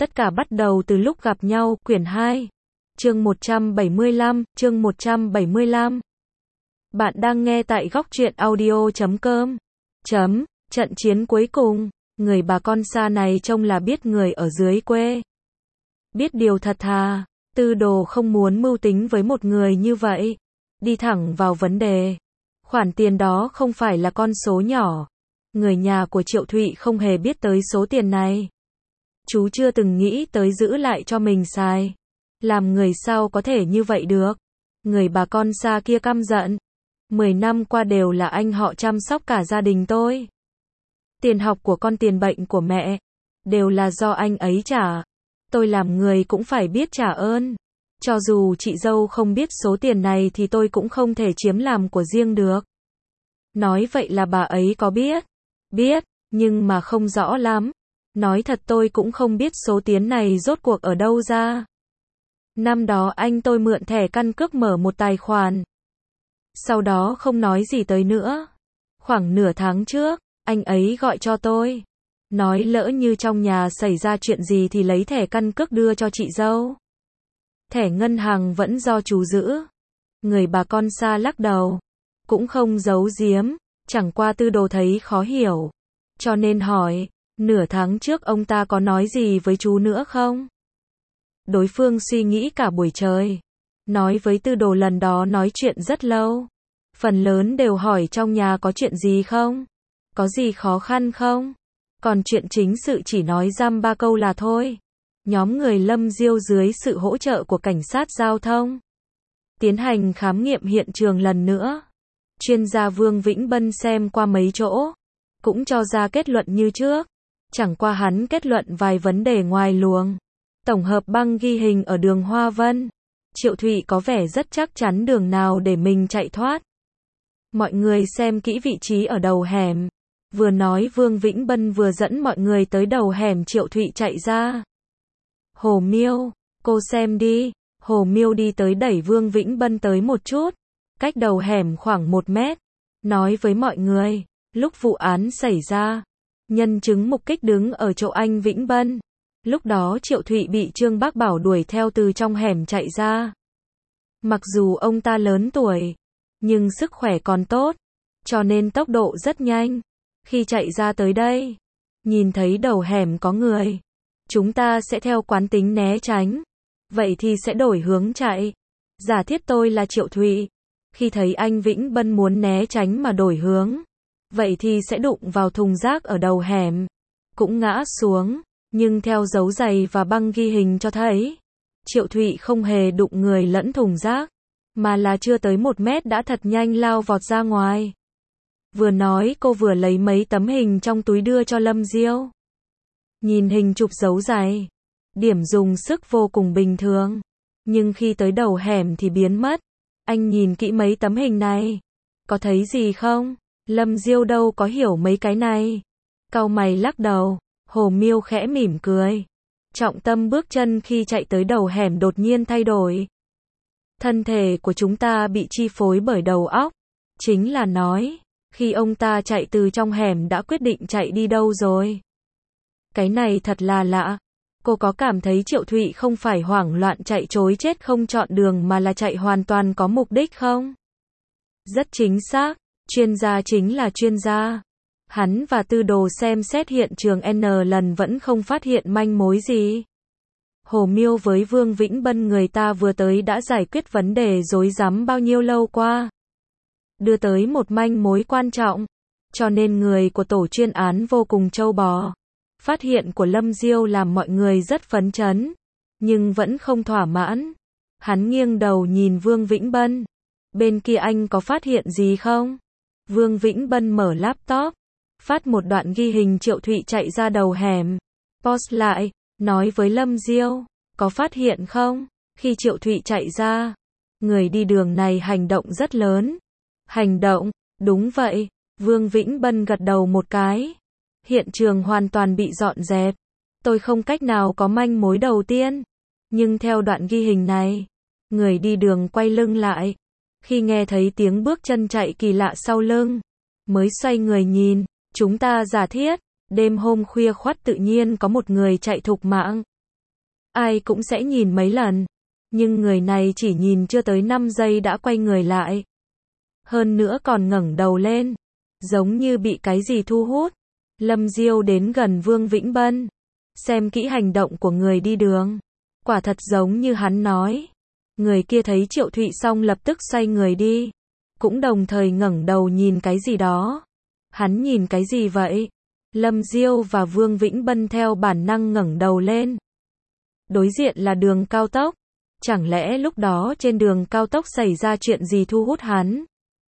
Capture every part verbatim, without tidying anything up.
Tất cả bắt đầu từ lúc gặp nhau, quyển hai. Chương một trăm bảy mươi lăm, chương một trăm bảy mươi lăm. Bạn đang nghe tại góc truyện audio chấm com. Chấm, trận chiến cuối cùng, người bà con xa này trông là biết người ở dưới quê. Biết điều thật thà, Tư Đồ không muốn mưu tính với một người như vậy. Đi thẳng vào vấn đề. Khoản tiền đó không phải là con số nhỏ. Người nhà của Triệu Thụy không hề biết tới số tiền này. Chú chưa từng nghĩ tới giữ lại cho mình xài. Làm người sao có thể như vậy được. Người bà con xa kia căm giận. Mười năm qua đều là anh họ chăm sóc cả gia đình tôi. Tiền học của con, tiền bệnh của mẹ, đều là do anh ấy trả. Tôi làm người cũng phải biết trả ơn. Cho dù chị dâu không biết số tiền này thì tôi cũng không thể chiếm làm của riêng được. Nói vậy là bà ấy có biết. Biết, nhưng mà không rõ lắm. Nói thật tôi cũng không biết số tiền này rốt cuộc ở đâu ra. Năm đó anh tôi mượn thẻ căn cước mở một tài khoản. Sau đó không nói gì tới nữa. Khoảng nửa tháng trước, anh ấy gọi cho tôi. Nói lỡ như trong nhà xảy ra chuyện gì thì lấy thẻ căn cước đưa cho chị dâu. Thẻ ngân hàng vẫn do chú giữ. Người bà con xa lắc đầu. Cũng không giấu giếm. Chẳng qua Tư Đồ thấy khó hiểu. Cho nên hỏi, nửa tháng trước ông ta có nói gì với chú nữa không? Đối phương suy nghĩ cả buổi trời. Nói với Tư Đồ lần đó nói chuyện rất lâu. Phần lớn đều hỏi trong nhà có chuyện gì không? Có gì khó khăn không? Còn chuyện chính sự chỉ nói dăm ba câu là thôi. Nhóm người Lâm Diêu dưới sự hỗ trợ của cảnh sát giao thông tiến hành khám nghiệm hiện trường lần nữa. Chuyên gia Vương Vĩnh Bân xem qua mấy chỗ, cũng cho ra kết luận như trước. Chẳng qua hắn kết luận vài vấn đề ngoài luồng. Tổng hợp băng ghi hình ở đường Hoa Vân, Triệu Thụy có vẻ rất chắc chắn đường nào để mình chạy thoát. Mọi người xem kỹ vị trí ở đầu hẻm. Vừa nói Vương Vĩnh Bân vừa dẫn mọi người tới đầu hẻm Triệu Thụy chạy ra. Hồ Miêu, cô xem đi. Hồ Miêu đi tới đẩy Vương Vĩnh Bân tới một chút, cách đầu hẻm khoảng một mét. Nói với mọi người, lúc vụ án xảy ra, nhân chứng mục kích đứng ở chỗ anh Vĩnh Bân. Lúc đó Triệu Thụy bị Trương Bác Bảo đuổi theo từ trong hẻm chạy ra. Mặc dù ông ta lớn tuổi, nhưng sức khỏe còn tốt, cho nên tốc độ rất nhanh. Khi chạy ra tới đây, nhìn thấy đầu hẻm có người, chúng ta sẽ theo quán tính né tránh. Vậy thì sẽ đổi hướng chạy. Giả thiết tôi là Triệu Thụy. Khi thấy anh Vĩnh Bân muốn né tránh mà đổi hướng, vậy thì sẽ đụng vào thùng rác ở đầu hẻm. Cũng ngã xuống. Nhưng theo dấu giày và băng ghi hình cho thấy, Triệu Thụy không hề đụng người lẫn thùng rác, mà là chưa tới một mét đã thật nhanh lao vọt ra ngoài. Vừa nói cô vừa lấy mấy tấm hình trong túi đưa cho Lâm Diêu. Nhìn hình chụp dấu giày, điểm dùng sức vô cùng bình thường. Nhưng khi tới đầu hẻm thì biến mất. Anh nhìn kỹ mấy tấm hình này. Có thấy gì không? Lâm Diêu đâu có hiểu mấy cái này. Cau mày lắc đầu. Hồ Miêu khẽ mỉm cười. Trọng tâm bước chân khi chạy tới đầu hẻm đột nhiên thay đổi. Thân thể của chúng ta bị chi phối bởi đầu óc. Chính là nói, khi ông ta chạy từ trong hẻm đã quyết định chạy đi đâu rồi. Cái này thật là lạ. Cô có cảm thấy Triệu Thụy không phải hoảng loạn chạy trối chết không chọn đường mà là chạy hoàn toàn có mục đích không? Rất chính xác, chuyên gia chính là chuyên gia. Hắn và Tư Đồ xem xét hiện trường N lần vẫn không phát hiện manh mối gì. Hồ Miêu với Vương Vĩnh Bân người ta vừa tới đã giải quyết vấn đề rối rắm bao nhiêu lâu qua. Đưa tới một manh mối quan trọng. Cho nên người của tổ chuyên án vô cùng trâu bò. Phát hiện của Lâm Diêu làm mọi người rất phấn chấn. Nhưng vẫn không thỏa mãn. Hắn nghiêng đầu nhìn Vương Vĩnh Bân. Bên kia anh có phát hiện gì không? Vương Vĩnh Bân mở laptop. Phát một đoạn ghi hình Triệu Thụy chạy ra đầu hẻm. Post lại, nói với Lâm Diêu, có phát hiện không? Khi Triệu Thụy chạy ra, người đi đường này hành động rất lớn. Hành động, đúng vậy. Vương Vĩnh Bân gật đầu một cái. Hiện trường hoàn toàn bị dọn dẹp. Tôi không cách nào có manh mối đầu tiên. Nhưng theo đoạn ghi hình này, người đi đường quay lưng lại. Khi nghe thấy tiếng bước chân chạy kỳ lạ sau lưng, mới xoay người nhìn. Chúng ta giả thiết, đêm hôm khuya khoắt tự nhiên có một người chạy thục mạng. ai cũng sẽ nhìn mấy lần. Nhưng người này chỉ nhìn chưa tới năm giây đã quay người lại. Hơn nữa còn ngẩng đầu lên, giống như bị cái gì thu hút. Lâm Diêu đến gần Vương Vĩnh Bân, xem kỹ hành động của người đi đường. Quả thật giống như hắn nói. Người kia thấy Triệu Thụy xong lập tức xoay người đi, cũng đồng thời ngẩng đầu nhìn cái gì đó. Hắn nhìn cái gì vậy? Lâm Diêu và Vương Vĩnh Bân theo bản năng ngẩng đầu lên. Đối diện là đường cao tốc. Chẳng lẽ lúc đó trên đường cao tốc xảy ra chuyện gì thu hút hắn?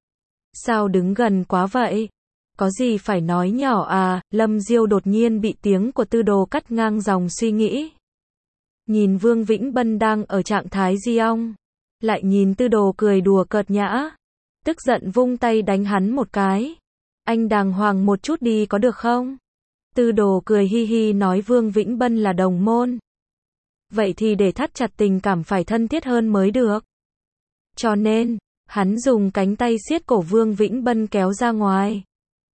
Sao đứng gần quá vậy? Có gì phải nói nhỏ à? Lâm Diêu đột nhiên bị tiếng của Tư Đồ cắt ngang dòng suy nghĩ. Nhìn Vương Vĩnh Bân đang ở trạng thái di ong, lại nhìn Tư Đồ cười đùa cợt nhã, tức giận vung tay đánh hắn một cái. Anh đàng hoàng một chút đi có được không? Tư Đồ cười hi hi nói Vương Vĩnh Bân là đồng môn. Vậy thì để thắt chặt tình cảm phải thân thiết hơn mới được. Cho nên, hắn dùng cánh tay siết cổ Vương Vĩnh Bân kéo ra ngoài.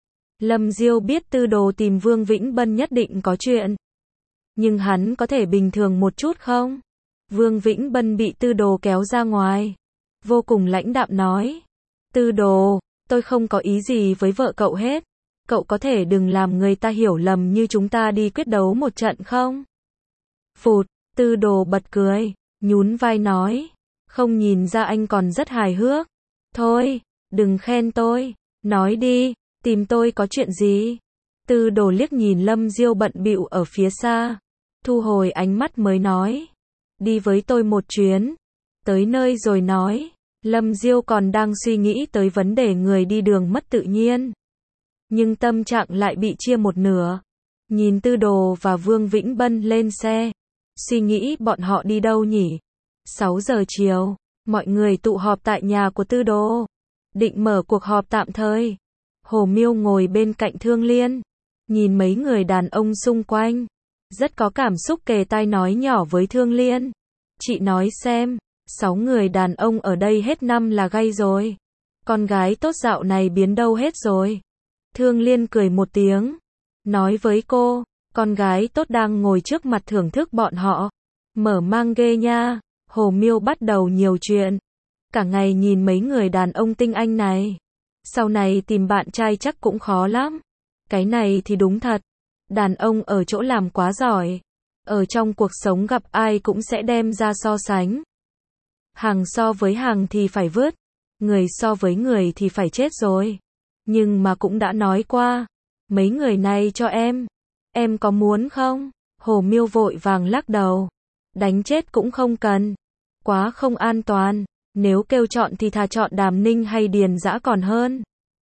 Lâm Diêu biết Tư Đồ tìm Vương Vĩnh Bân nhất định có chuyện. Nhưng hắn có thể bình thường một chút không? Vương Vĩnh Bân bị Tư Đồ kéo ra ngoài, vô cùng lãnh đạm nói. Tư Đồ, tôi không có ý gì với vợ cậu hết. Cậu có thể đừng làm người ta hiểu lầm như chúng ta đi quyết đấu một trận không? Phụt, Tư Đồ bật cười, nhún vai nói. Không nhìn ra anh còn rất hài hước. Thôi, đừng khen tôi, nói đi, tìm tôi có chuyện gì? Tư Đồ liếc nhìn Lâm Diêu bận bịu ở phía xa, thu hồi ánh mắt mới nói. Đi với tôi một chuyến, tới nơi rồi nói. Lâm Diêu còn đang suy nghĩ tới vấn đề người đi đường mất tự nhiên. Nhưng tâm trạng lại bị chia một nửa. Nhìn Tư Đồ và Vương Vĩnh Bân lên xe, suy nghĩ bọn họ đi đâu nhỉ? sáu giờ chiều, mọi người tụ họp tại nhà của Tư Đồ, định mở cuộc họp tạm thời. Hồ Miêu ngồi bên cạnh Thương Liên, nhìn mấy người đàn ông xung quanh, rất có cảm xúc kề tai nói nhỏ với Thương Liên. Chị nói xem, sáu người đàn ông ở đây hết năm là gay rồi. Con gái tốt dạo này biến đâu hết rồi? Thương Liên cười một tiếng, nói với cô, con gái tốt đang ngồi trước mặt thưởng thức bọn họ. Mở mang ghê nha. Hồ Miêu bắt đầu nhiều chuyện. Cả ngày nhìn mấy người đàn ông tinh anh này. Sau này tìm bạn trai chắc cũng khó lắm. Cái này thì đúng thật. Đàn ông ở chỗ làm quá giỏi. Ở trong cuộc sống gặp ai cũng sẽ đem ra so sánh. Hàng so với hàng thì phải vứt. Người so với người thì phải chết rồi. Nhưng mà cũng đã nói qua. Mấy người này cho em. Em có muốn không? Hồ Miêu vội vàng lắc đầu. Đánh chết cũng không cần. Quá không an toàn. Nếu kêu chọn thì thà chọn Đàm Ninh hay Điền Dã còn hơn.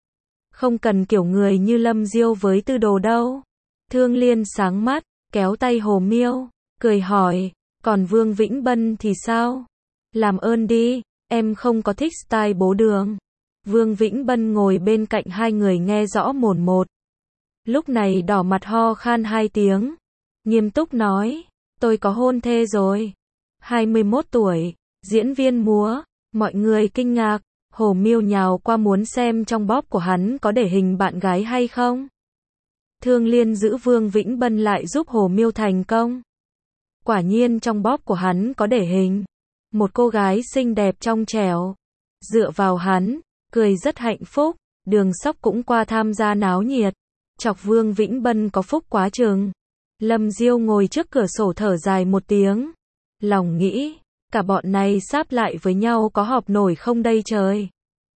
Không cần kiểu người như Lâm Diêu với Tư Đồ đâu. Thương Liên sáng mắt, kéo tay Hồ Miêu, cười hỏi, còn Vương Vĩnh Bân thì sao? Làm ơn đi, em không có thích style bố đường. Vương Vĩnh Bân ngồi bên cạnh hai người nghe rõ mồn một. Lúc này đỏ mặt ho khan hai tiếng. Nghiêm túc nói, tôi có hôn thê rồi. hai mươi mốt tuổi, diễn viên múa. Mọi người kinh ngạc. Hồ Miêu nhào qua muốn xem trong bóp của hắn có để hình bạn gái hay không. Thương Liên giữ Vương Vĩnh Bân lại giúp Hồ Miêu thành công. Quả nhiên trong bóp của hắn có để hình một cô gái xinh đẹp trong trẻo. Dựa vào hắn, cười rất hạnh phúc. Đường Sóc cũng qua tham gia náo nhiệt. Chọc Vương Vĩnh Bân có phúc quá chừng. Lâm Diêu ngồi trước cửa sổ thở dài một tiếng. Lòng nghĩ, cả bọn này sáp lại với nhau có họp nổi không đây trời.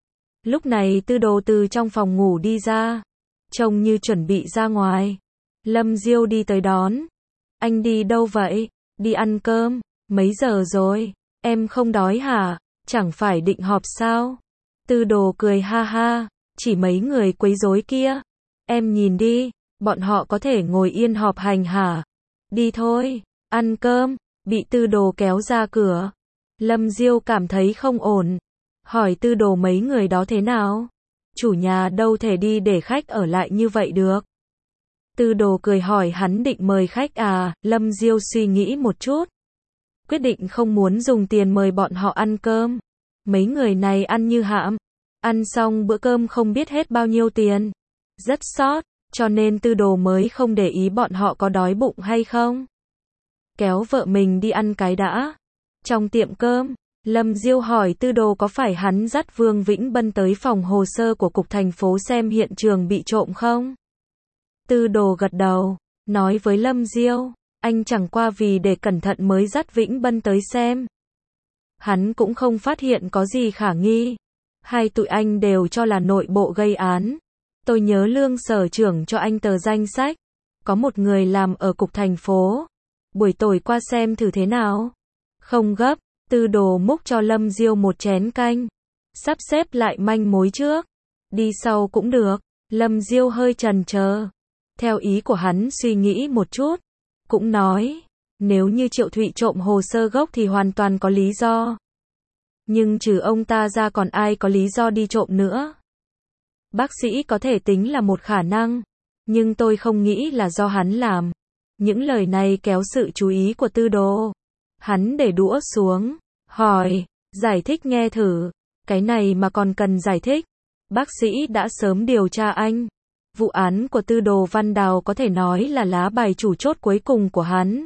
Lúc này Tư Đồ từ trong phòng ngủ đi ra, trông như chuẩn bị ra ngoài. Lâm Diêu đi tới đón. Anh đi đâu vậy? Đi ăn cơm. Mấy giờ rồi? Em không đói hả? Chẳng phải định họp sao? Tư Đồ cười ha ha, chỉ mấy người quấy rối kia. Em nhìn đi, bọn họ có thể ngồi yên họp hành hả? Đi thôi, ăn cơm. Bị Tư Đồ kéo ra cửa. Lâm Diêu cảm thấy không ổn. Hỏi Tư Đồ mấy người đó thế nào? Chủ nhà đâu thể đi để khách ở lại như vậy được. Tư Đồ cười hỏi hắn định mời khách à? Lâm Diêu suy nghĩ một chút. Quyết định không muốn dùng tiền mời bọn họ ăn cơm. Mấy người này ăn như hãm. Ăn xong bữa cơm không biết hết bao nhiêu tiền. Rất sót, cho nên Tư Đồ mới không để ý bọn họ có đói bụng hay không. kéo vợ mình đi ăn cái đã. Trong tiệm cơm, Lâm Diêu hỏi Tư Đồ có phải hắn dắt Vương Vĩnh Bân tới phòng hồ sơ của cục thành phố xem hiện trường bị trộm không? Tư Đồ gật đầu, nói với Lâm Diêu, anh chẳng qua vì để cẩn thận mới dắt Vĩnh Bân tới xem. Hắn cũng không phát hiện có gì khả nghi. Hai tụi anh đều cho là nội bộ gây án. Tôi nhớ Lương sở trưởng cho anh tờ danh sách. Có một người làm ở cục thành phố. Buổi tối qua xem thử thế nào. Không gấp, Tư Đồ múc cho Lâm Diêu một chén canh. Sắp xếp lại manh mối trước. Đi sau cũng được. Lâm Diêu hơi chần chờ. Theo ý của hắn suy nghĩ một chút. Cũng nói, nếu như Triệu Thụy trộm hồ sơ gốc thì hoàn toàn có lý do. Nhưng trừ ông ta ra còn ai có lý do đi trộm nữa? Bác sĩ có thể tính là một khả năng. Nhưng tôi không nghĩ là do hắn làm. Những lời này kéo sự chú ý của Tư Đồ. Hắn để đũa xuống, hỏi, giải thích nghe thử. Cái này mà còn cần giải thích. Bác sĩ đã sớm điều tra anh. Vụ án của Tư Đồ Văn Đào có thể nói là lá bài chủ chốt cuối cùng của hắn.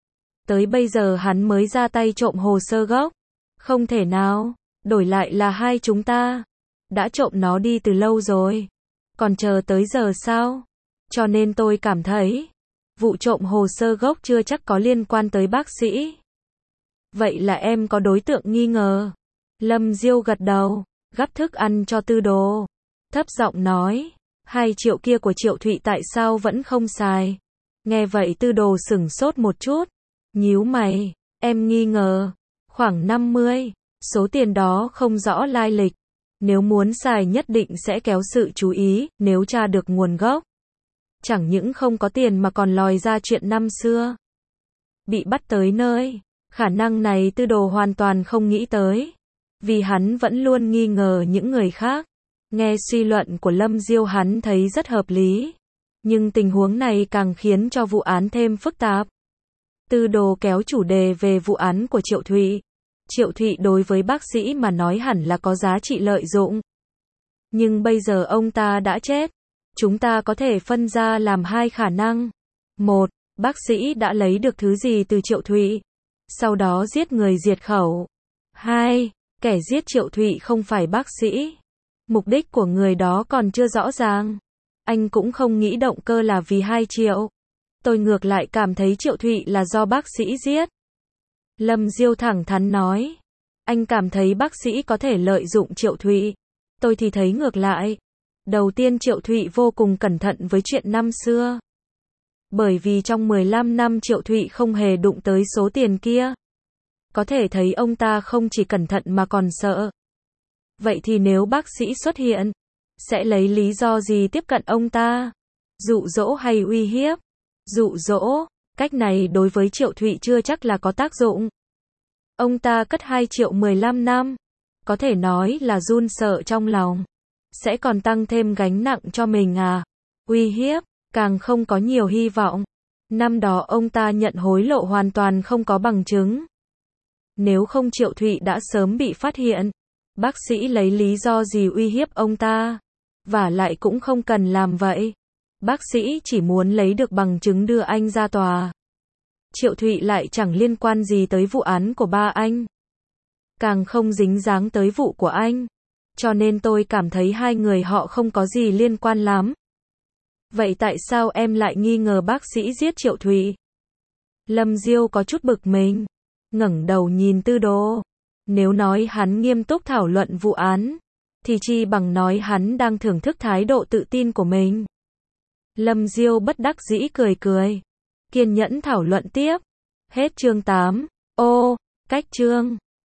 Tới bây giờ hắn mới ra tay trộm hồ sơ gốc. Không thể nào, đổi lại là hai chúng ta. Đã trộm nó đi từ lâu rồi. Còn chờ tới giờ sao? Cho nên tôi cảm thấy, vụ trộm hồ sơ gốc chưa chắc có liên quan tới bác sĩ. Vậy là em có đối tượng nghi ngờ. Lâm Diêu gật đầu, gắp thức ăn cho Tư Đồ. Thấp giọng nói, hai triệu kia của Triệu Thụy tại sao vẫn không xài? Nghe vậy Tư Đồ sửng sốt một chút. Nhíu mày, em nghi ngờ. Khoảng năm mươi, số tiền đó không rõ lai lịch. Nếu muốn xài nhất định sẽ kéo sự chú ý, nếu tra được nguồn gốc. Chẳng những không có tiền mà còn lòi ra chuyện năm xưa. Bị bắt tới nơi, khả năng này Tư Đồ hoàn toàn không nghĩ tới. Vì hắn vẫn luôn nghi ngờ những người khác. Nghe suy luận của Lâm Diêu hắn thấy rất hợp lý. Nhưng tình huống này càng khiến cho vụ án thêm phức tạp. Tư Đồ kéo chủ đề về vụ án của Triệu Thụy. Triệu Thụy đối với bác sĩ mà nói hẳn là có giá trị lợi dụng. Nhưng bây giờ ông ta đã chết. Chúng ta có thể phân ra làm hai khả năng. Một, bác sĩ đã lấy được thứ gì từ Triệu Thụy. Sau đó giết người diệt khẩu. Hai, kẻ giết Triệu Thụy không phải bác sĩ. Mục đích của người đó còn chưa rõ ràng. Anh cũng không nghĩ động cơ là vì hai triệu. Tôi ngược lại cảm thấy Triệu Thụy là do bác sĩ giết. Lâm Diêu thẳng thắn nói. Anh cảm thấy bác sĩ có thể lợi dụng Triệu Thụy. Tôi thì thấy ngược lại. Đầu tiên Triệu Thụy vô cùng cẩn thận với chuyện năm xưa. Bởi vì trong mười lăm năm Triệu Thụy không hề đụng tới số tiền kia. Có thể thấy ông ta không chỉ cẩn thận mà còn sợ. Vậy thì nếu bác sĩ xuất hiện, sẽ lấy lý do gì tiếp cận ông ta? Dụ dỗ hay uy hiếp? Dụ dỗ, cách này đối với Triệu Thụy chưa chắc là có tác dụng. Ông ta cất hai triệu mười lăm năm, có thể nói là run sợ trong lòng. Sẽ còn tăng thêm gánh nặng cho mình à? Uy hiếp, càng không có nhiều hy vọng. Năm đó ông ta nhận hối lộ hoàn toàn không có bằng chứng. Nếu không Triệu Thụy đã sớm bị phát hiện. Bác sĩ lấy lý do gì uy hiếp ông ta? Và lại cũng không cần làm vậy. Bác sĩ chỉ muốn lấy được bằng chứng đưa anh ra tòa. Triệu Thụy lại chẳng liên quan gì tới vụ án của ba anh. Càng không dính dáng tới vụ của anh. Cho nên tôi cảm thấy hai người họ không có gì liên quan lắm. Vậy tại sao em lại nghi ngờ bác sĩ giết Triệu Thụy? Lâm Diêu có chút bực mình. Ngẩng đầu nhìn Tư Đồ. Nếu nói hắn nghiêm túc thảo luận vụ án, thì chi bằng nói hắn đang thưởng thức thái độ tự tin của mình. Lâm Diêu bất đắc dĩ cười cười. Kiên nhẫn thảo luận tiếp. Hết chương tám. Ô, cách chương.